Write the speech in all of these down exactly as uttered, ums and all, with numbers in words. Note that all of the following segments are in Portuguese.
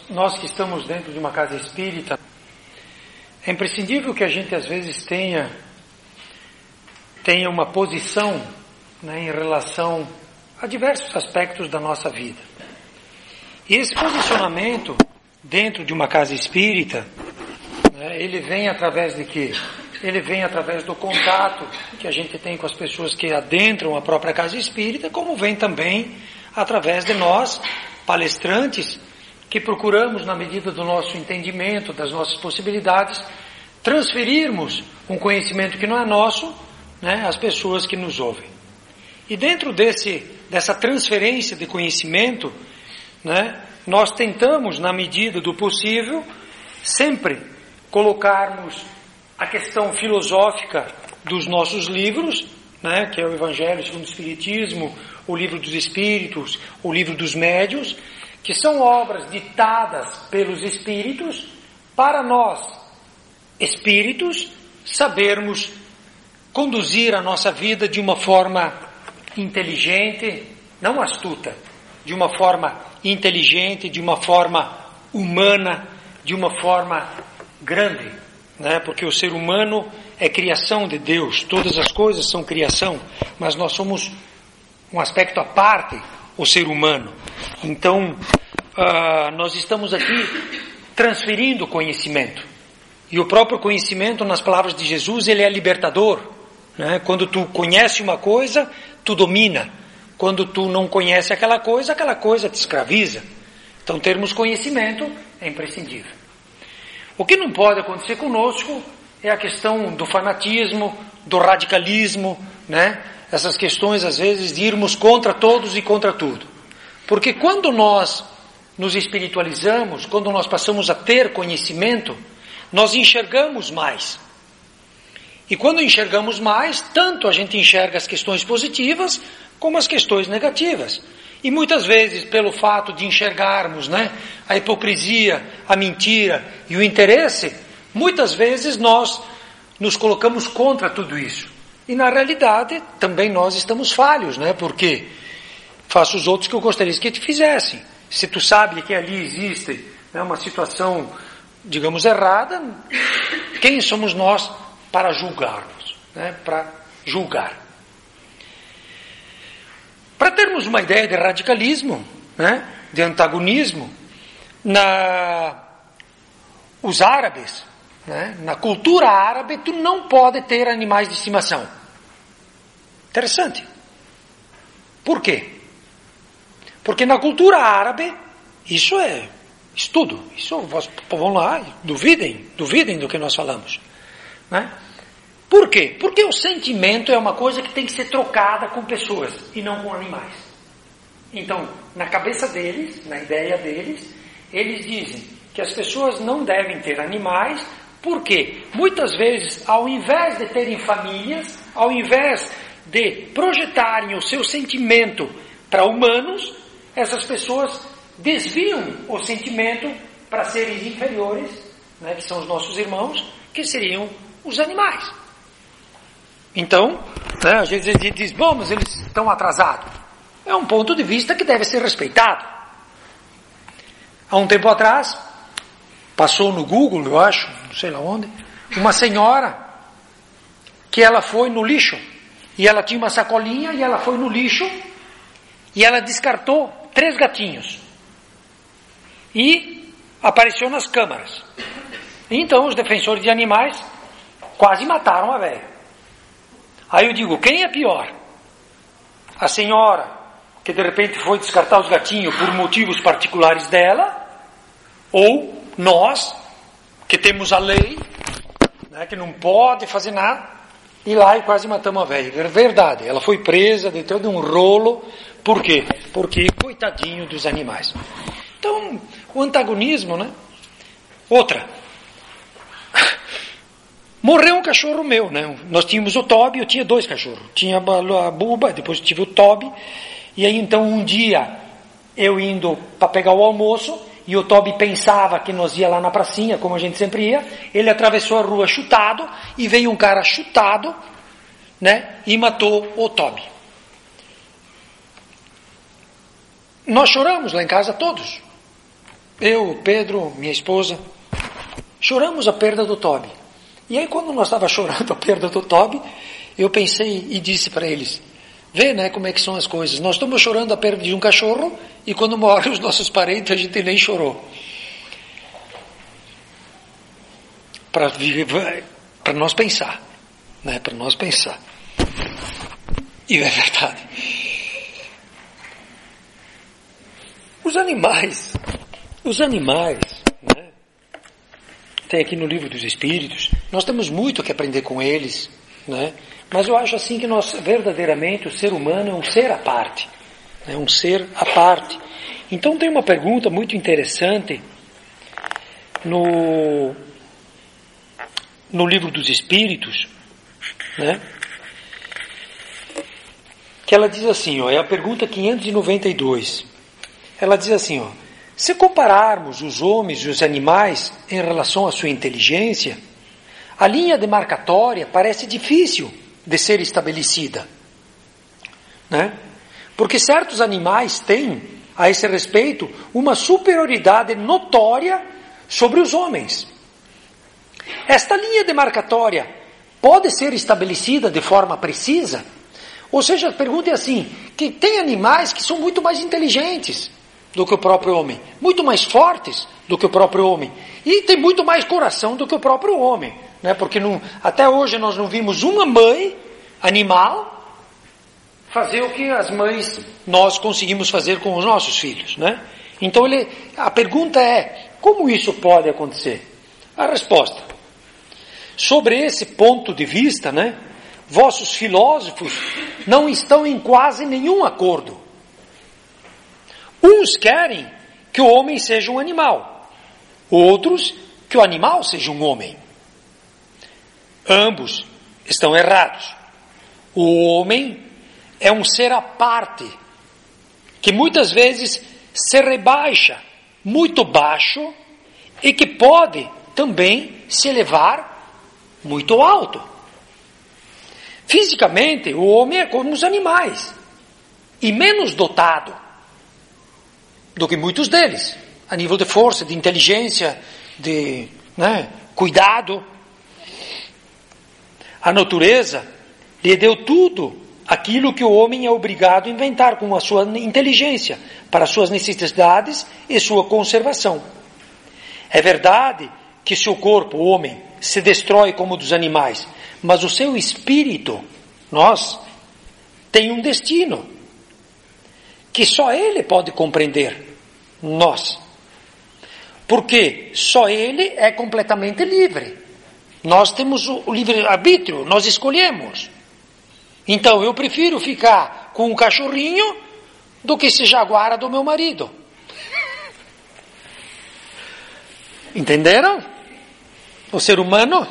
nós que estamos dentro de uma casa espírita, é imprescindível que a gente às vezes tenha, tenha uma posição, né, em relação a diversos aspectos da nossa vida. E esse posicionamento dentro de uma casa espírita, né, ele vem através de quê? Ele vem através do contato que a gente tem com as pessoas que adentram a própria casa espírita, como vem também através de nós, palestrantes, que procuramos, na medida do nosso entendimento, das nossas possibilidades, transferirmos um conhecimento que não é nosso, né, às pessoas que nos ouvem. E dentro desse, dessa transferência de conhecimento, né, nós tentamos, na medida do possível, sempre colocarmos a questão filosófica dos nossos livros, né, que é o Evangelho segundo o Espiritismo, o Livro dos Espíritos, o Livro dos Médiuns, que são obras ditadas pelos Espíritos para nós, Espíritos, sabermos conduzir a nossa vida de uma forma inteligente, não astuta, de uma forma inteligente, de uma forma humana, de uma forma grande, né? Porque o ser humano é criação de Deus, todas as coisas são criação, mas nós somos um aspecto à parte, o ser humano. Então, uh, nós estamos aqui transferindo conhecimento. E o próprio conhecimento, nas palavras de Jesus, ele é libertador, né? Quando tu conhece uma coisa, tu domina. Quando tu não conhece aquela coisa, aquela coisa te escraviza. Então, termos conhecimento é imprescindível. O que não pode acontecer conosco é a questão do fanatismo, do radicalismo, né? Essas questões, às vezes, de irmos contra todos e contra tudo. Porque quando nós nos espiritualizamos, quando nós passamos a ter conhecimento, nós enxergamos mais. E quando enxergamos mais, tanto a gente enxerga as questões positivas, como as questões negativas. E muitas vezes, pelo fato de enxergarmos, né, a hipocrisia, a mentira e o interesse, muitas vezes nós nos colocamos contra tudo isso. E na realidade, também nós estamos falhos, né? Porque faça os outros que eu gostaria que te fizessem. Se tu sabe que ali existe, né, uma situação, digamos, errada, quem somos nós para julgarmos, né? Para julgar. Para termos uma ideia de radicalismo, né, de antagonismo, na, os árabes, né, na cultura árabe, tu não pode ter animais de estimação. Interessante. Por quê? Porque na cultura árabe, isso é estudo, isso vão lá, duvidem, duvidem do que nós falamos, né? Por quê? Porque o sentimento é uma coisa que tem que ser trocada com pessoas e não com animais. Então, na cabeça deles, na ideia deles, eles dizem que as pessoas não devem ter animais, porque muitas vezes, ao invés de terem famílias, ao invés de projetarem o seu sentimento para humanos, essas pessoas desviam o sentimento para seres inferiores, né, que são os nossos irmãos, que seriam os animais. Então, né, às vezes a gente diz, bom, mas eles estão atrasados. É um ponto de vista que deve ser respeitado. Há um tempo atrás, passou no Google, eu acho, não sei lá onde, uma senhora que ela foi no lixo, e ela tinha uma sacolinha, e ela foi no lixo, e ela descartou três gatinhos. E apareceu nas câmaras. Então, os defensores de animais quase mataram a velha. Aí eu digo, quem é pior? A senhora, que de repente foi descartar os gatinhos por motivos particulares dela, ou nós, que temos a lei, né, que não pode fazer nada, e lá e quase matamos a velha. É verdade, ela foi presa, deu todo um rolo. Por quê? Porque coitadinho dos animais. Então, o antagonismo, né? Outra. Morreu um cachorro meu, né? Nós tínhamos o Toby, eu tinha dois cachorros. Tinha a Buba, depois tive o Toby. E aí então um dia, eu indo para pegar o almoço, e o Toby pensava que nós ia lá na pracinha, como a gente sempre ia, ele atravessou a rua chutado, e veio um cara chutado, né? E matou o Toby. Nós choramos lá em casa todos. eu, Pedro, minha esposa, choramos a perda do Toby. E aí quando nós estávamos chorando a perda do Toby, eu pensei e disse para eles, vê, né, como é que são as coisas. Nós estamos chorando a perda de um cachorro e quando morrem os nossos parentes a gente nem chorou. Para para nós pensar, né, para nós pensar. E é verdade. Os animais, os animais, né, tem aqui no livro dos Espíritos, nós temos muito que aprender com eles, né? Mas eu acho assim que nós, verdadeiramente, o ser humano é um ser à parte. É um ser à parte. Então tem uma pergunta muito interessante no, no livro dos Espíritos, né? Que ela diz assim, ó, é a pergunta quinhentos e noventa e dois. Ela diz assim, ó, se compararmos os homens e os animais em relação à sua inteligência, a linha demarcatória parece difícil de ser estabelecida, né? Porque certos animais têm, a esse respeito, uma superioridade notória sobre os homens. Esta linha demarcatória pode ser estabelecida de forma precisa? Ou seja, a pergunta é assim, que tem animais que são muito mais inteligentes do que o próprio homem, muito mais fortes do que o próprio homem, e tem muito mais coração do que o próprio homem, né? Porque não, até hoje nós não vimos uma mãe animal fazer o que as mães nós conseguimos fazer com os nossos filhos, né? Então ele, a pergunta é, como isso pode acontecer? A resposta, sobre esse ponto de vista, né, vossos filósofos não estão em quase nenhum acordo. Uns querem que o homem seja um animal, outros que o animal seja um homem. Ambos estão errados. O homem é um ser à parte, que muitas vezes se rebaixa muito baixo e que pode também se elevar muito alto. Fisicamente, o homem é como os animais, e menos dotado do que muitos deles, a nível de força, de inteligência, de, né, cuidado. A natureza lhe deu tudo aquilo que o homem é obrigado a inventar com a sua inteligência, para suas necessidades e sua conservação. É verdade que seu corpo, o homem, se destrói como o dos animais, mas o seu espírito, nós, tem um destino que só ele pode compreender, nós. Porque só ele é completamente livre. Nós temos o livre-arbítrio, nós escolhemos. Então eu prefiro ficar com um cachorrinho do que ser jaguara do meu marido. Entenderam? O ser humano?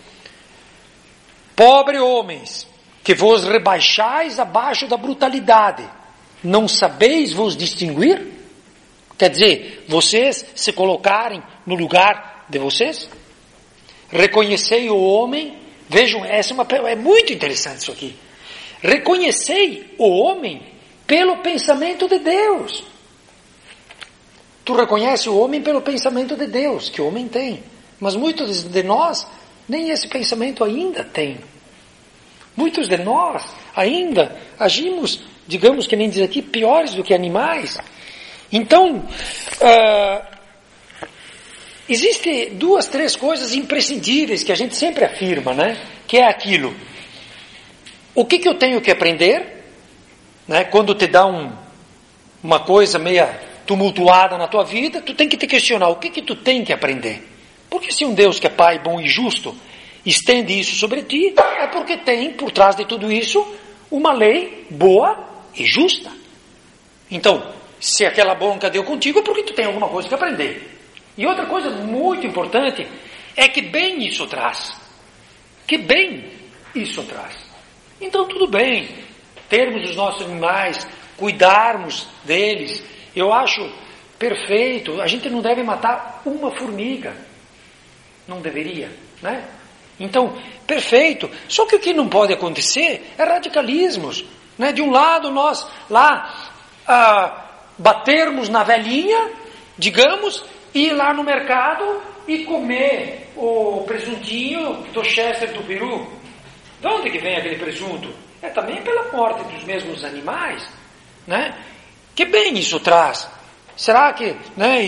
Pobre homens, que vos rebaixais abaixo da brutalidade, não sabeis vos distinguir? Quer dizer, vocês se colocarem no lugar de vocês? Reconhecei o homem, vejam, essa é, uma, é muito interessante isso aqui. Reconhecei o homem pelo pensamento de Deus. Tu reconhece o homem pelo pensamento de Deus, que o homem tem. Mas muitos de nós, nem esse pensamento ainda tem. Muitos de nós ainda agimos, digamos que nem diz aqui, piores do que animais. Então, uh, existem duas, três coisas imprescindíveis que a gente sempre afirma, né? Que é aquilo. O que, que eu tenho que aprender? Né? Quando te dá um, uma coisa meia tumultuada na tua vida, tu tem que te questionar, o que, que tu tem que aprender? Porque se um Deus que é Pai bom e justo estende isso sobre ti, é porque tem, por trás de tudo isso, uma lei boa e justa. Então, se aquela bronca deu contigo, é porque tu tem alguma coisa que aprender. E outra coisa muito importante é que bem isso traz. Que bem isso traz. Então tudo bem, termos os nossos animais, cuidarmos deles, eu acho perfeito. A gente não deve matar uma formiga. Não deveria, né? Então, perfeito. Só que o que não pode acontecer é radicalismos, né? De um lado nós lá ah, batermos na velhinha digamos, ir lá no mercado e comer o presuntinho do Chester do Peru. De onde que vem aquele presunto? É também pela morte dos mesmos animais, né? Que bem isso traz? Será que, né,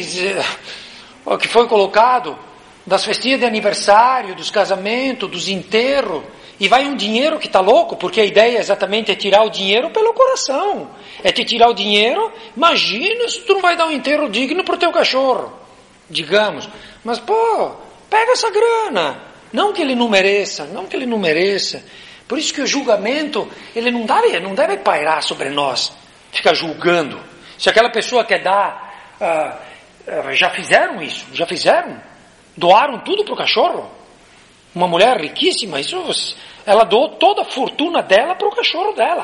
o que foi colocado das festinhas de aniversário, dos casamentos, dos enterros, e vai um dinheiro que está louco, porque a ideia exatamente é tirar o dinheiro pelo coração, é te tirar o dinheiro. Imagina se tu não vai dar um enterro digno para o teu cachorro, digamos, mas pô, pega essa grana, não que ele não mereça, não que ele não mereça. Por isso que o julgamento, ele não deve, não deve pairar sobre nós, ficar julgando. Se aquela pessoa quer dar, uh, uh, já fizeram isso, já fizeram, doaram tudo para o cachorro. Uma mulher riquíssima, isso, ela doou toda a fortuna dela para o cachorro dela.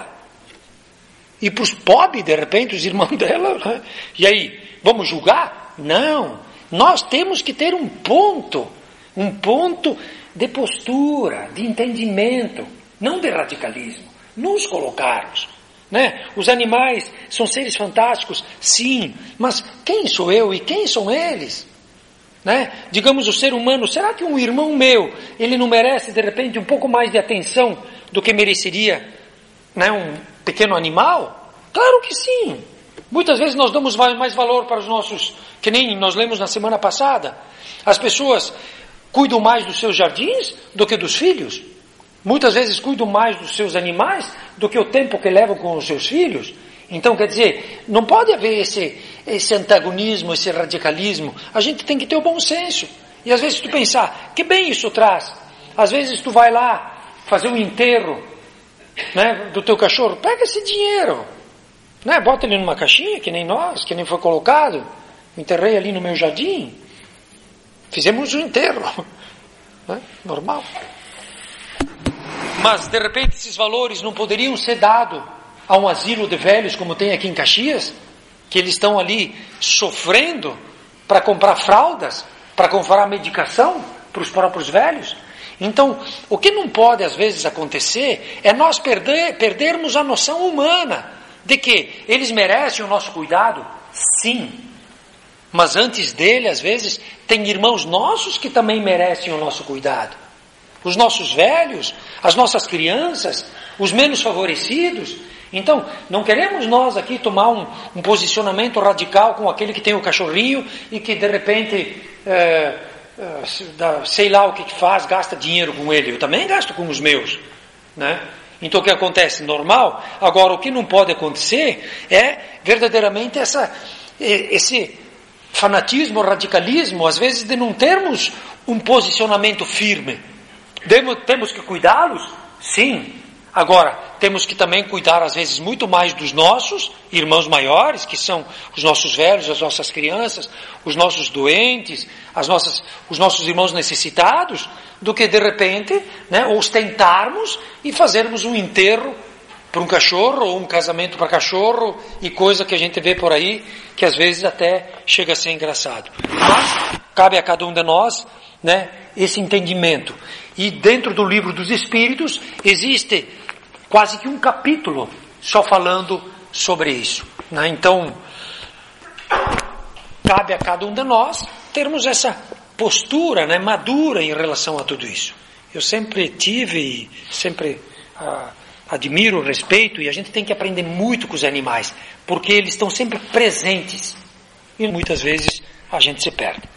E para os pobres, de repente, os irmãos dela, né? E aí, vamos julgar? Não, nós temos que ter um ponto, um ponto de postura, de entendimento, não de radicalismo, nos colocarmos, né? Os animais são seres fantásticos, sim, mas quem sou eu e quem são eles? Né? Digamos, o ser humano, será que um irmão meu, ele não merece de repente um pouco mais de atenção do que mereceria, né, um pequeno animal? Claro que sim. Muitas vezes nós damos mais valor para os nossos, que nem nós lemos na semana passada, as pessoas cuidam mais dos seus jardins do que dos filhos. Muitas vezes cuidam mais dos seus animais do que o tempo que levam com os seus filhos. Então, quer dizer, não pode haver esse, esse antagonismo, esse radicalismo. A gente tem que ter o bom senso. E às vezes tu pensar, que bem isso traz. Às vezes tu vai lá fazer um enterro, né, do teu cachorro, pega esse dinheiro, né, bota ele numa caixinha, que nem nós, que nem foi colocado. Enterrei ali no meu jardim. Fizemos um enterro, né, normal. Mas, de repente, esses valores não poderiam ser dados a um asilo de velhos, como tem aqui em Caxias, que eles estão ali sofrendo para comprar fraldas, para comprar medicação para os próprios velhos. Então, o que não pode, às vezes, acontecer é nós perder, perdermos a noção humana de que eles merecem o nosso cuidado, sim. Mas antes dele, às vezes, tem irmãos nossos que também merecem o nosso cuidado. Os nossos velhos, as nossas crianças, os menos favorecidos. Então, não queremos nós aqui tomar um, um posicionamento radical com aquele que tem o cachorrinho e que de repente, é, é, sei lá o que faz, gasta dinheiro com ele. Eu também gasto com os meus, né? Então o que acontece? Normal. Agora, o que não pode acontecer é verdadeiramente essa, esse fanatismo, radicalismo, às vezes de não termos um posicionamento firme. Temos que cuidá-los? Sim. Agora, temos que também cuidar, às vezes, muito mais dos nossos irmãos maiores, que são os nossos velhos, as nossas crianças, os nossos doentes, as nossas, os nossos irmãos necessitados, do que, de repente, né, ostentarmos e fazermos um enterro para um cachorro, ou um casamento para cachorro, e coisa que a gente vê por aí, que às vezes até chega a ser engraçado. Mas, cabe a cada um de nós, né, esse entendimento. E dentro do livro dos Espíritos existe quase que um capítulo só falando sobre isso, né? Então, cabe a cada um de nós termos essa postura, né, madura em relação a tudo isso. Eu sempre tive e sempre ah, admiro, respeito, e a gente tem que aprender muito com os animais, porque eles estão sempre presentes e muitas vezes a gente se perde.